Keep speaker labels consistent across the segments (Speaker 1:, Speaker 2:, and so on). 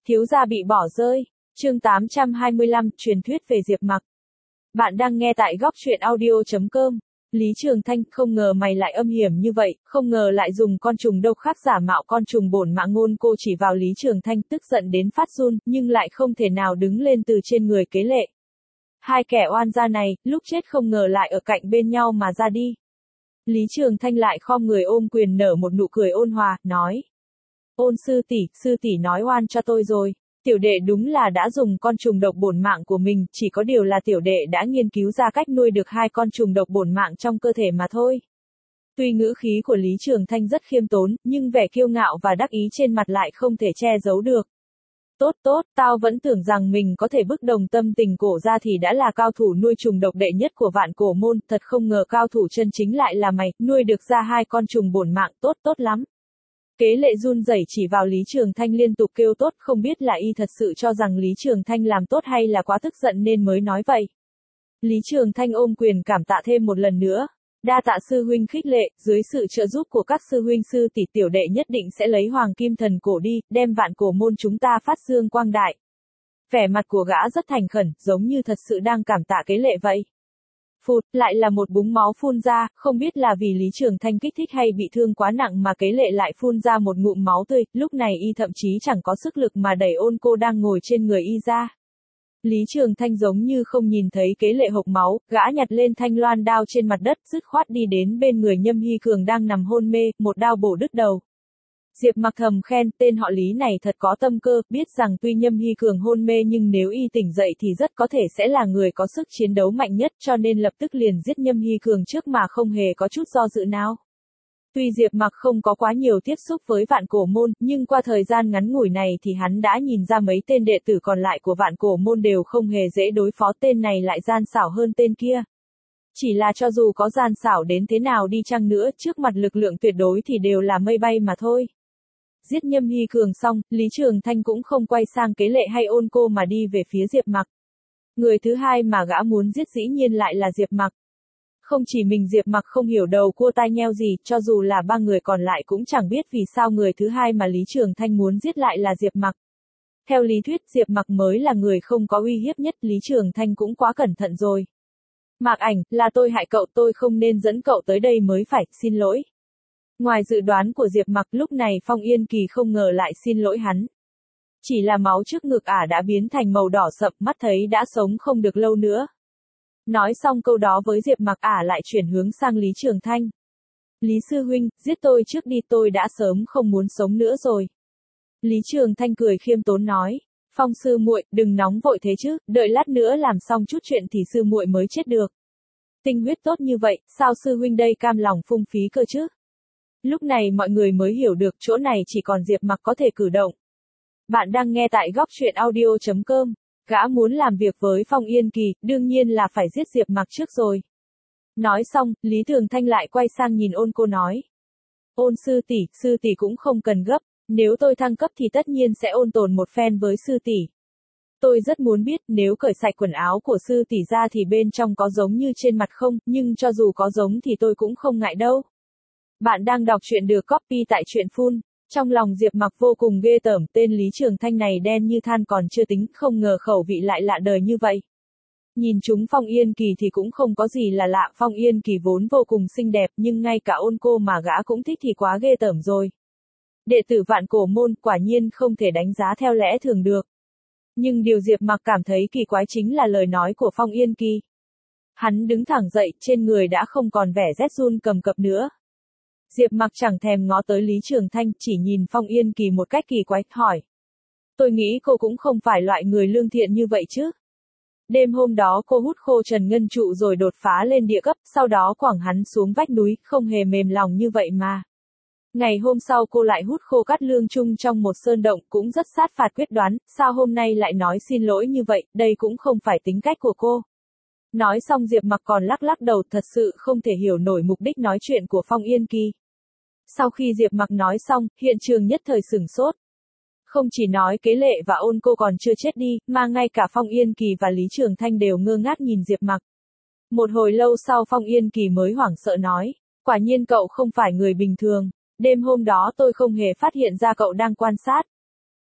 Speaker 1: Thiếu gia bị bỏ rơi. Chương 825, truyền thuyết về Diệp Mặc. Bạn đang nghe tại góc truyện audio.com. Lý Trường Thanh, không ngờ mày lại âm hiểm như vậy, không ngờ lại dùng con trùng độc khác giả mạo con trùng bổn mạng ngôn cô chỉ vào Lý Trường Thanh, tức giận đến phát run, nhưng lại không thể nào đứng lên từ trên người Kế Lệ. Hai kẻ oan gia này, lúc chết không ngờ lại ở cạnh bên nhau mà ra đi. Lý Trường Thanh lại khom người ôm quyền nở một nụ cười ôn hòa, nói. Ôn sư tỷ nói oan cho tôi rồi. Tiểu đệ đúng là đã dùng con trùng độc bổn mạng của mình, chỉ có điều là tiểu đệ đã nghiên cứu ra cách nuôi được hai con trùng độc bổn mạng trong cơ thể mà thôi. Tuy ngữ khí của Lý Trường Thanh rất khiêm tốn, nhưng vẻ kiêu ngạo và đắc ý trên mặt lại không thể che giấu được. Tốt, tao vẫn tưởng rằng mình có thể bức đồng tâm tình cổ ra thì đã là cao thủ nuôi trùng độc đệ nhất của vạn cổ môn, thật không ngờ cao thủ chân chính lại là mày, nuôi được ra hai con trùng bổn mạng, tốt lắm. Kế Lệ run rẩy chỉ vào Lý Trường Thanh liên tục kêu tốt, không biết là y thật sự cho rằng Lý Trường Thanh làm tốt hay là quá tức giận nên mới nói vậy. Lý Trường Thanh ôm quyền cảm tạ thêm một lần nữa. Đa tạ sư huynh khích lệ, dưới sự trợ giúp của các sư huynh sư tỷ tiểu đệ nhất định sẽ lấy hoàng kim thần cổ đi, đem vạn cổ môn chúng ta phát dương quang đại. Vẻ mặt của gã rất thành khẩn, giống như thật sự đang cảm tạ Kế Lệ vậy. Phụt, lại là một búng máu phun ra, không biết là vì Lý Trường Thanh kích thích hay bị thương quá nặng mà Kế Lệ lại phun ra một ngụm máu tươi, lúc này y thậm chí chẳng có sức lực mà đẩy Ôn Cô đang ngồi trên người y ra. Lý Trường Thanh giống như không nhìn thấy Kế Lệ hộc máu, gã nhặt lên thanh loan đao trên mặt đất, dứt khoát đi đến bên người Nhâm Hy Cường đang nằm hôn mê, một đao bổ đứt đầu. Diệp Mặc thầm khen, tên họ Lý này thật có tâm cơ, biết rằng tuy Nhâm Hy Cường hôn mê nhưng nếu y tỉnh dậy thì rất có thể sẽ là người có sức chiến đấu mạnh nhất, cho nên lập tức liền giết Nhâm Hy Cường trước mà không hề có chút do dự nào. Tuy Diệp Mặc không có quá nhiều tiếp xúc với vạn cổ môn, nhưng qua thời gian ngắn ngủi này thì hắn đã nhìn ra mấy tên đệ tử còn lại của vạn cổ môn đều không hề dễ đối phó, tên này lại gian xảo hơn tên kia. Chỉ là cho dù có gian xảo đến thế nào đi chăng nữa, trước mặt lực lượng tuyệt đối thì đều là mây bay mà thôi. Giết Nhâm Hy Cường xong, Lý Trường Thanh cũng không quay sang Kế Lệ hay Ôn Cô mà đi về phía Diệp Mặc. Người thứ hai mà gã muốn giết dĩ nhiên lại là Diệp Mặc. Không chỉ mình Diệp Mặc không hiểu đầu cua tai nheo gì, cho dù là ba người còn lại cũng chẳng biết vì sao người thứ hai mà Lý Trường Thanh muốn giết lại là Diệp Mặc. Theo lý thuyết Diệp Mặc mới là người không có uy hiếp nhất, Lý Trường Thanh cũng quá cẩn thận rồi. Mạc Ảnh, là tôi hại cậu, tôi không nên dẫn cậu tới đây mới phải, xin lỗi. Ngoài dự đoán của Diệp Mặc, lúc này Phong Yên Kỳ không ngờ lại xin lỗi hắn. Chỉ là máu trước ngực ả đã biến thành màu đỏ sậm, mắt thấy đã sống không được lâu nữa. Nói xong câu đó với Diệp Mặc, ả lại chuyển hướng sang Lý Trường Thanh. Lý sư huynh, giết tôi trước đi, tôi đã sớm không muốn sống nữa rồi. Lý Trường Thanh cười khiêm tốn nói. Phong sư muội, đừng nóng vội thế chứ, đợi lát nữa làm xong chút chuyện thì sư muội mới chết được. Tinh huyết tốt như vậy, sao sư huynh đây cam lòng phung phí cơ chứ? Lúc này mọi người mới hiểu được chỗ này chỉ còn Diệp Mặc có thể cử động. Bạn đang nghe tại góc truyện audio.com. Gã muốn làm việc với Phong Yên Kỳ, đương nhiên là phải giết Diệp Mặc trước rồi. Nói xong, Lý Thường Thanh lại quay sang nhìn Ôn Cô nói. Ôn sư tỷ cũng không cần gấp, nếu tôi thăng cấp thì tất nhiên sẽ ôn tồn một phen với sư tỷ. Tôi rất muốn biết nếu cởi sạch quần áo của sư tỷ ra thì bên trong có giống như trên mặt không, nhưng cho dù có giống thì tôi cũng không ngại đâu. Bạn đang đọc truyện được copy tại truyện Full. Trong lòng Diệp Mặc vô cùng ghê tởm, tên Lý Trường Thanh này đen như than còn chưa tính, không ngờ khẩu vị lại lạ đời như vậy. Nhìn chúng Phong Yên Kỳ thì cũng không có gì là lạ, Phong Yên Kỳ vốn vô cùng xinh đẹp nhưng ngay cả Ôn Cô mà gã cũng thích thì quá ghê tởm rồi. Đệ tử vạn cổ môn quả nhiên không thể đánh giá theo lẽ thường được. Nhưng điều Diệp Mặc cảm thấy kỳ quái chính là lời nói của Phong Yên Kỳ. Hắn đứng thẳng dậy, trên người đã không còn vẻ rét run cầm cập nữa. Diệp Mặc chẳng thèm ngó tới Lý Trường Thanh, chỉ nhìn Phong Yên Kỳ một cách kỳ quái, hỏi. Tôi nghĩ cô cũng không phải loại người lương thiện như vậy chứ. Đêm hôm đó cô hút khô Trần Ngân Trụ rồi đột phá lên địa cấp, sau đó quẳng hắn xuống vách núi, không hề mềm lòng như vậy mà. Ngày hôm sau cô lại hút khô Cát Lương Chung trong một sơn động, cũng rất sát phạt quyết đoán, sao hôm nay lại nói xin lỗi như vậy, đây cũng không phải tính cách của cô. Nói xong Diệp Mặc còn lắc lắc đầu, thật sự không thể hiểu nổi mục đích nói chuyện của Phong Yên Kỳ. Sau khi Diệp Mặc nói xong, hiện trường nhất thời sửng sốt. Không chỉ nói Kế Lệ và Ôn Cô còn chưa chết đi, mà ngay cả Phong Yên Kỳ và Lý Trường Thanh đều ngơ ngác nhìn Diệp Mặc. Một hồi lâu sau Phong Yên Kỳ mới hoảng sợ nói, quả nhiên cậu không phải người bình thường, đêm hôm đó tôi không hề phát hiện ra cậu đang quan sát.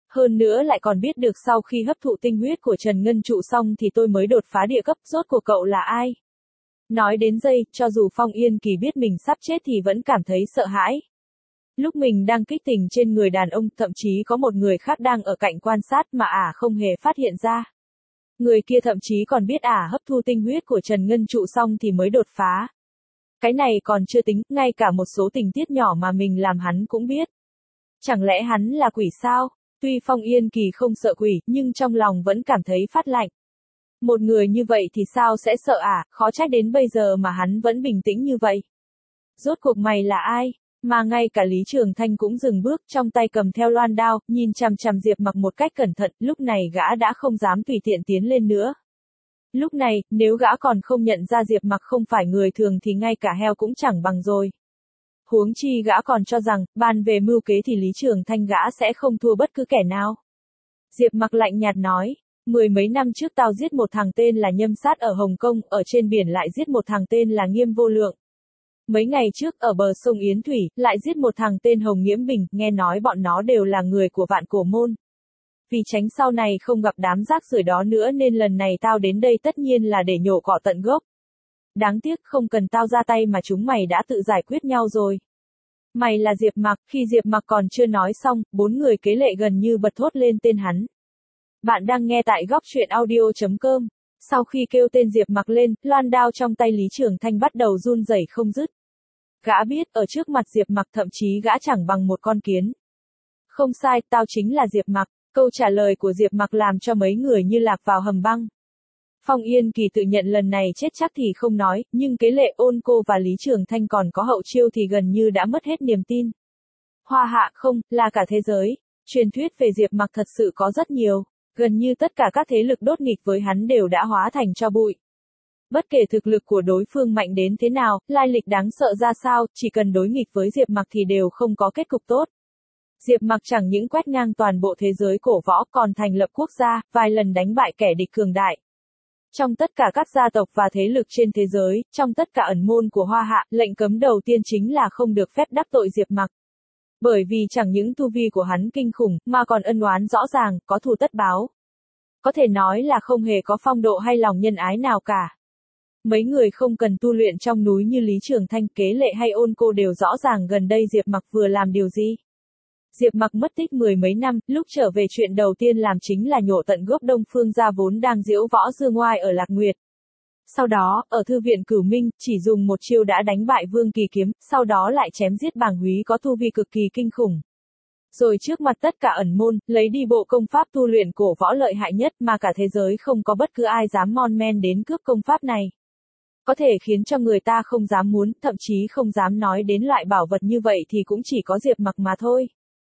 Speaker 1: Hơn nữa lại còn biết được sau khi hấp thụ tinh huyết của Trần Ngân Trụ xong thì tôi mới đột phá địa cấp, rốt cuộc cậu là ai? Nói đến đây, cho dù Phong Yên Kỳ biết mình sắp chết thì vẫn cảm thấy sợ hãi. Lúc mình đang kích tình trên người đàn ông, thậm chí có một người khác đang ở cạnh quan sát mà không hề phát hiện ra. Người kia thậm chí còn biết hấp thu tinh huyết của Trần Ngân Trụ xong thì mới đột phá. Cái này còn chưa tính, ngay cả một số tình tiết nhỏ mà mình làm hắn cũng biết. Chẳng lẽ hắn là quỷ sao? Tuy Phong Yên Kỳ không sợ quỷ, nhưng trong lòng vẫn cảm thấy phát lạnh. Một người như vậy thì sao sẽ sợ khó trách đến bây giờ mà hắn vẫn bình tĩnh như vậy. Rốt cuộc mày là ai? Mà ngay cả Lý Trường Thanh cũng dừng bước, trong tay cầm theo loan đao, nhìn chằm chằm Diệp Mặc một cách cẩn thận, lúc này gã đã không dám tùy tiện tiến lên nữa. Lúc này, nếu gã còn không nhận ra Diệp Mặc không phải người thường thì ngay cả heo cũng chẳng bằng rồi. Huống chi gã còn cho rằng, bàn về mưu kế thì Lý Trường Thanh gã sẽ không thua bất cứ kẻ nào. Diệp Mặc lạnh nhạt nói, 10 mấy năm trước tao giết một thằng tên là Nhâm Sát ở Hồng Kông, ở trên biển lại giết một thằng tên là Nghiêm Vô Lượng. Mấy ngày trước ở bờ sông Yến Thủy, lại giết một thằng tên Hồng Nghiễm Bình, nghe nói bọn nó đều là người của Vạn Cổ Môn. Vì tránh sau này không gặp đám rác rưởi đó nữa nên lần này tao đến đây tất nhiên là để nhổ cỏ tận gốc. Đáng tiếc không cần tao ra tay mà chúng mày đã tự giải quyết nhau rồi. Mày là Diệp Mặc, khi Diệp Mặc còn chưa nói xong, 4 người kế lệ gần như bật thốt lên tên hắn. Bạn đang nghe tại góc truyện audio.com. Sau khi kêu tên Diệp Mặc lên, loan đao trong tay Lý Trường Thanh bắt đầu run rẩy không dứt. Gã biết, ở trước mặt Diệp Mặc thậm chí gã chẳng bằng một con kiến. Không sai, tao chính là Diệp Mặc. Câu trả lời của Diệp Mặc làm cho mấy người như lạc vào hầm băng. Phong Yên Kỳ tự nhận lần này chết chắc thì không nói, nhưng kế lệ Ôn Cô và Lý Trường Thanh còn có hậu chiêu thì gần như đã mất hết niềm tin. Hoa Hạ không, là cả thế giới. Truyền thuyết về Diệp Mặc thật sự có rất nhiều. Gần như tất cả các thế lực đốt nghịch với hắn đều đã hóa thành tro bụi. Bất kể thực lực của đối phương mạnh đến thế nào, lai lịch đáng sợ ra sao, chỉ cần đối nghịch với Diệp Mặc thì đều không có kết cục tốt. Diệp Mặc chẳng những quét ngang toàn bộ thế giới cổ võ còn thành lập quốc gia, vài lần đánh bại kẻ địch cường đại. Trong tất cả các gia tộc và thế lực trên thế giới, trong tất cả ẩn môn của Hoa Hạ, lệnh cấm đầu tiên chính là không được phép đắc tội Diệp Mặc. Bởi vì chẳng những tu vi của hắn kinh khủng, mà còn ân oán rõ ràng, có thù tất báo. Có thể nói là không hề có phong độ hay lòng nhân ái nào cả. Mấy người không cần tu luyện trong núi như Lý Trường Thanh, Kế Lệ hay Ôn Cô đều rõ ràng gần đây Diệp Mặc vừa làm điều gì. Diệp Mặc mất tích 10 mấy năm, lúc trở về chuyện đầu tiên làm chính là nhổ tận gốc Đông Phương gia vốn đang diễu võ dương oai ở Lạc Nguyệt. Sau đó, ở Thư viện Cửu Minh, chỉ dùng một chiêu đã đánh bại Vương Kỳ Kiếm, sau đó lại chém giết Bàng Húy có tu vi cực kỳ kinh khủng. Rồi trước mặt tất cả ẩn môn, lấy đi bộ công pháp tu luyện cổ võ lợi hại nhất mà cả thế giới không có bất cứ ai dám mon men đến cướp công pháp này. Có thể khiến cho người ta không dám muốn, thậm chí không dám nói đến loại bảo vật như vậy thì cũng chỉ có Diệp Mặc mà thôi.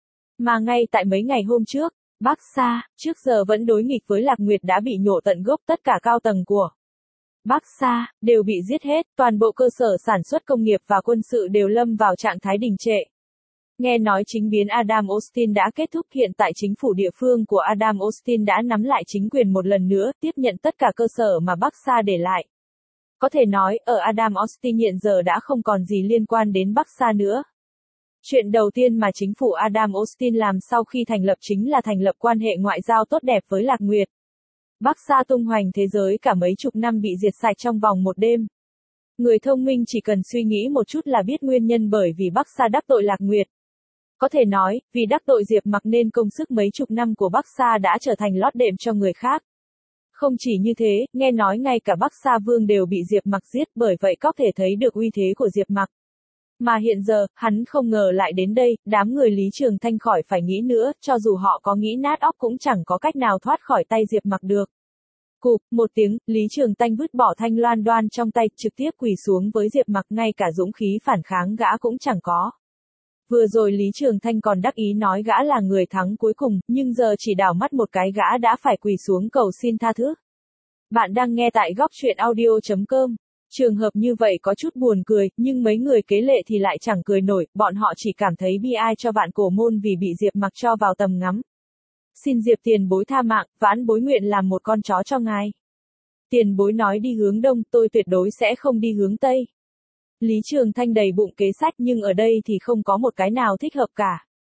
Speaker 1: Mà ngay tại mấy ngày hôm trước, Bắc Sa, trước giờ vẫn đối nghịch với Lạc Nguyệt đã bị nhổ tận gốc, tất cả cao tầng của Bắc Sa đều bị giết hết, toàn bộ cơ sở sản xuất công nghiệp và quân sự đều lâm vào trạng thái đình trệ. Nghe nói chính biến Adam Austin đã kết thúc, hiện tại chính phủ địa phương của Adam Austin đã nắm lại chính quyền một lần nữa, tiếp nhận tất cả cơ sở mà Bắc Sa để lại. Có thể nói, ở Adam Austin hiện giờ đã không còn gì liên quan đến Bắc Sa nữa. Chuyện đầu tiên mà chính phủ Adam Austin làm sau khi thành lập chính là thành lập quan hệ ngoại giao tốt đẹp với Lạc Nguyệt. Bắc Sa tung hoành thế giới cả mấy chục năm bị diệt sạch trong vòng một đêm. Người thông minh chỉ cần suy nghĩ một chút là biết nguyên nhân, bởi vì Bắc Sa đắc tội Lạc Nguyệt. Có thể nói, vì đắc tội Diệp Mặc nên công sức mấy chục năm của Bắc Sa đã trở thành lót đệm cho người khác. Không chỉ như thế, nghe nói ngay cả Bắc Sa Vương đều bị Diệp Mặc giết, bởi vậy có thể thấy được uy thế của Diệp Mặc. Mà hiện giờ, hắn không ngờ lại đến đây, đám người Lý Trường Thanh khỏi phải nghĩ nữa, cho dù họ có nghĩ nát óc cũng chẳng có cách nào thoát khỏi tay Diệp Mặc được. Cụp, một tiếng, Lý Trường Thanh vứt bỏ thanh loan đoan trong tay, trực tiếp quỳ xuống với Diệp Mặc, ngay cả dũng khí phản kháng gã cũng chẳng có. Vừa rồi Lý Trường Thanh còn đắc ý nói gã là người thắng cuối cùng, nhưng giờ chỉ đảo mắt một cái gã đã phải quỳ xuống cầu xin tha thứ. Bạn đang nghe tại góc truyện audio.com. Trường hợp như vậy có chút buồn cười, nhưng mấy người kế lệ thì lại chẳng cười nổi, bọn họ chỉ cảm thấy bi ai cho Vạn Cổ Môn vì bị Diệp Mặc cho vào tầm ngắm. Xin Diệp tiền bối tha mạng, vãn bối nguyện làm một con chó cho ngài. Tiền bối nói đi hướng đông, tôi tuyệt đối sẽ không đi hướng tây. Lý Trường Thanh đầy bụng kế sách nhưng ở đây thì không có một cái nào thích hợp cả.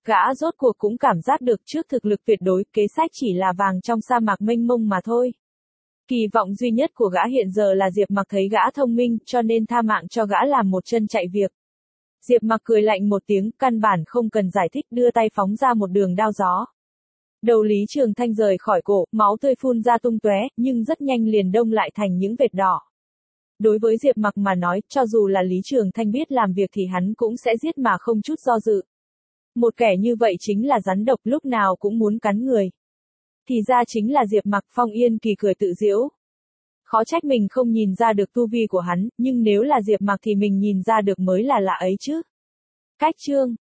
Speaker 1: Gã rốt cuộc cũng cảm giác được trước thực lực tuyệt đối, kế sách chỉ là vàng trong sa mạc mênh mông mà thôi. Kỳ vọng duy nhất của gã hiện giờ là Diệp Mặc thấy gã thông minh, cho nên tha mạng cho gã làm một chân chạy việc. Diệp Mặc cười lạnh một tiếng, căn bản không cần giải thích, đưa tay phóng ra một đường đao gió. Đầu Lý Trường Thanh rời khỏi cổ, máu tươi phun ra tung tóe, nhưng rất nhanh liền đông lại thành những vệt đỏ. Đối với Diệp Mặc mà nói, cho dù là Lý Trường Thanh biết làm việc thì hắn cũng sẽ giết mà không chút do dự. Một kẻ như vậy chính là rắn độc, lúc nào cũng muốn cắn người. Thì ra chính là Diệp Mặc. Phong Yên Kỳ cười tự giễu. Khó trách mình không nhìn ra được tu vi của hắn, nhưng nếu là Diệp Mặc thì mình nhìn ra được mới là lạ ấy chứ. Cách chương